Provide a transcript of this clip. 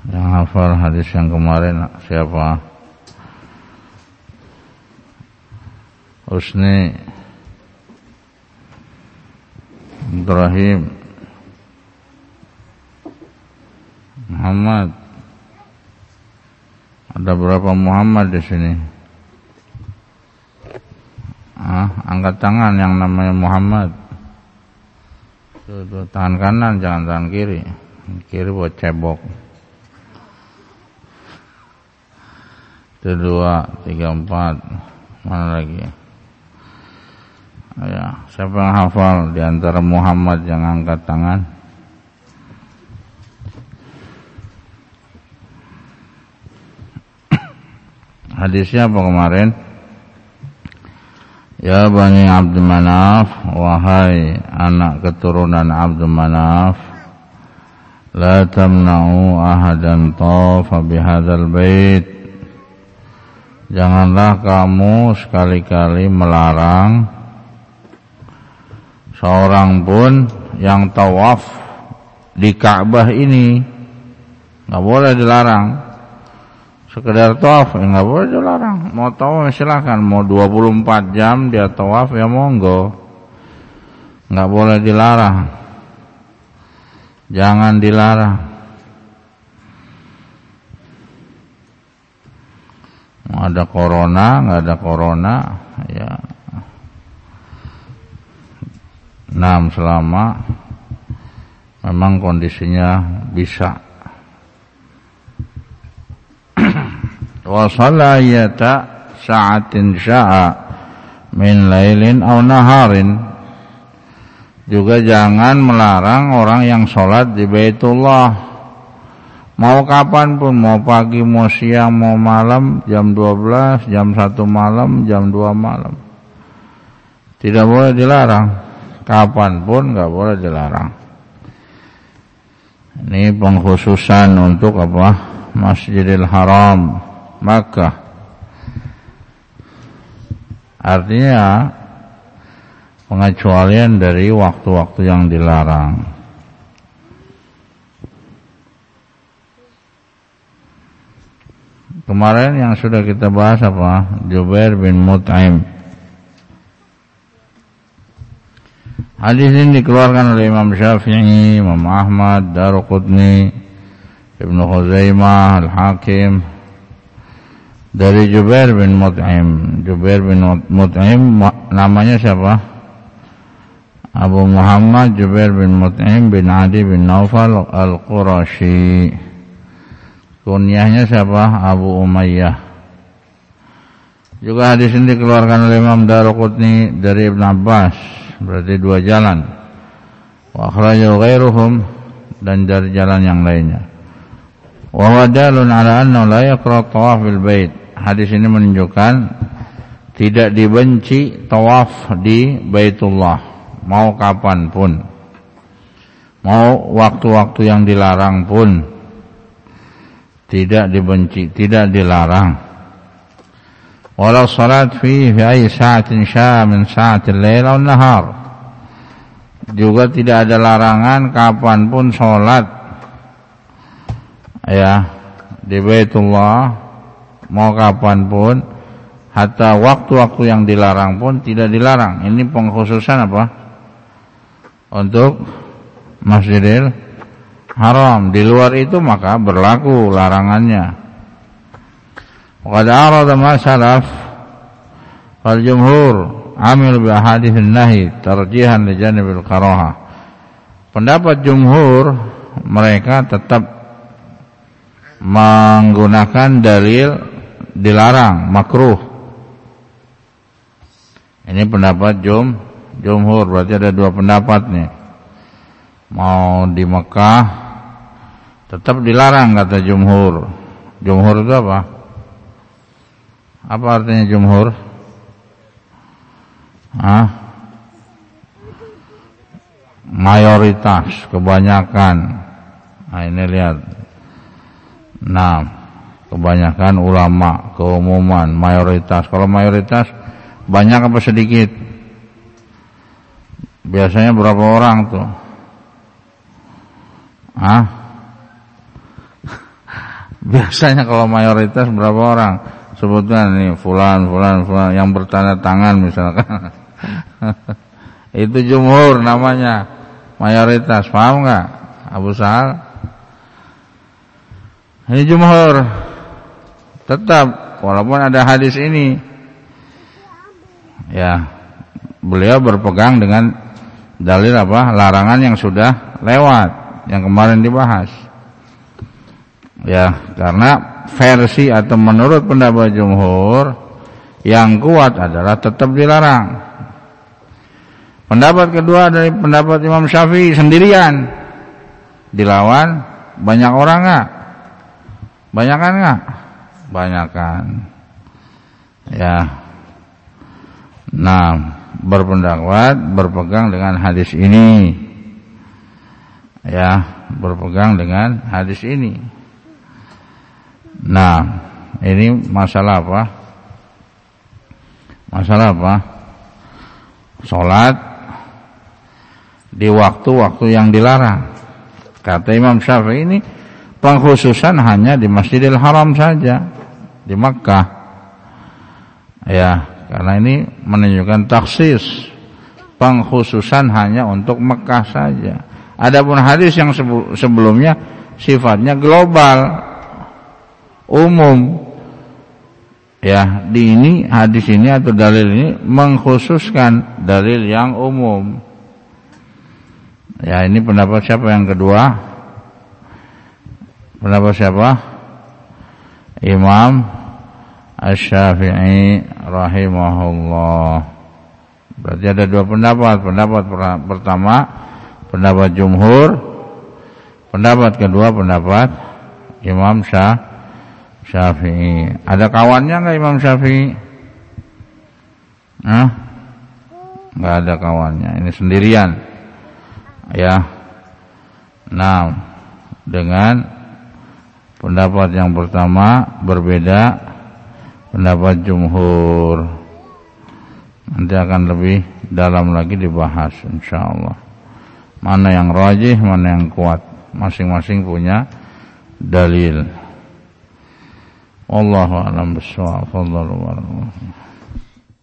Yang hafal hadis yang kemarin siapa? Husni, Ibrahim, Muhammad. Ada berapa Muhammad di sini? Angkat tangan yang namanya Muhammad. Tuh, tangan kanan, jangan tangan kiri. Kiri buat cebok. 2, 3, 4. Mana lagi? Ya, siapa yang hafal di antara Muhammad yang angkat tangan? Hadisnya apa kemarin? Ya Bani Abdul Manaf, wahai anak keturunan Abdul Manaf, la tamna'u ahadan tawafa bihadzal bait. Janganlah kamu sekali-kali melarang seorang pun yang tawaf di Ka'bah ini. Enggak boleh dilarang. Sekedar tawaf enggak boleh dilarang. Mau tawaf silakan, mau 24 jam dia tawaf ya monggo. Enggak boleh dilarang. Jangan dilarang. Mau ada corona, enggak ada corona, ya. Selama memang kondisinya bisa. Wa salayata sa'atin sya'a min lailin aw naharin. Juga jangan melarang orang yang sholat di Baitullah mau kapan pun, mau pagi, mau siang, mau malam, jam 12, jam 1 malam, jam 2 malam. Tidak boleh dilarang. Kapan pun enggak boleh dilarang. Ini pengkhususan untuk apa? Masjidil Haram, Makkah. Artinya pengecualian dari waktu-waktu yang dilarang. Kemarin yang sudah kita bahas apa? Jubair bin Mut'im. Hadis ini dikeluarkan oleh Imam Syafi'i, Imam Ahmad, Daruqutni, Ibnu Khuzaimah, Al-Hakim dari Jubair bin Mut'im. Jubair bin Mut'im namanya siapa? Abu Muhammad Jubair bin Mut'im bin Adi bin Naufal Al-Qurashi. Kunyahnya siapa? Abu Umayyah. Juga hadis ini dikeluarkan oleh Imam Daruqutni dari Ibn Abbas, berarti 2 jalan. Wa akhrajahu ghairuhum, dan dari jalan yang lainnya. Wa huwa dalun ala annahu la yaqra tawaf bil bait. Hadis ini menunjukkan tidak dibenci tawaf di Baitullah mau kapan pun. Mau waktu-waktu yang dilarang pun tidak dibenci, tidak dilarang. Walau salat fi ayyi sa'atin sya'a min sa'atil lail aw nahar. Juga tidak ada larangan kapan pun salat ya di Baitullah mau kapan pun, hatta waktu-waktu yang dilarang pun tidak dilarang. Ini pengkhususan apa? Untuk Masjidil Haram. Di luar itu maka berlaku larangannya. Qad arada ma salaf fal jumhur amil bi ahaditsin nahi tarjihan li janibil karahah. Pendapat jumhur mereka tetap menggunakan dalil dilarang, makruh. Ini pendapat jumhur, berarti ada 2 pendapat nih. Mau di Mekah tetap dilarang kata jumhur. Jumhur itu apa? Apa artinya jumhur? Mayoritas, kebanyakan. Nah ini lihat. Kebanyakan ulama, keumuman, mayoritas. Kalau mayoritas banyak apa sedikit? Biasanya berapa orang tuh? Biasanya kalau mayoritas berapa orang? Sebutkan nih fulan yang bertanda tangan misalkan. Itu jumhur namanya, mayoritas. Paham enggak Abu Sahal? Ini jumhur. Tetap walaupun ada hadis ini, ya beliau berpegang dengan dalil apa? Larangan yang sudah lewat, yang kemarin dibahas. Ya, karena versi atau menurut pendapat jumhur yang kuat adalah tetap dilarang. Pendapat kedua dari pendapat Imam Syafi'i sendirian, dilawan banyak orang enggak? Banyakan enggak? Banyakan. Ya. Nah, berpendapat berpegang dengan hadis ini. Ya, berpegang dengan hadis ini. Nah, ini masalah apa? Masalah apa? Salat di waktu-waktu yang dilarang. Kata Imam Syafi'i ini pengkhususan hanya di Masjidil Haram saja, di Makkah. Ya, karena ini menunjukkan taksis, pengkhususan hanya untuk Makkah saja. Adapun hadis yang sebelumnya sifatnya global, umum. Ya, di ini hadis ini atau dalil ini mengkhususkan dalil yang umum. Ya, ini pendapat siapa yang kedua? Pendapat siapa? Imam Asy-Syafi'i rahimahullah. Berarti ada dua pendapat. Pendapat pertama pendapat jumhur, pendapat kedua pendapat Imam Syafi'i. Ada kawannya enggak Imam Syafi'i? Enggak ada kawannya. Ini sendirian. Ya. Nah, dengan pendapat yang pertama berbeda pendapat jumhur. Nanti akan lebih dalam lagi dibahas insyaallah. Mana yang rajih, mana yang kuat. Masing-masing punya dalil. Wallahu a'lam bishawab.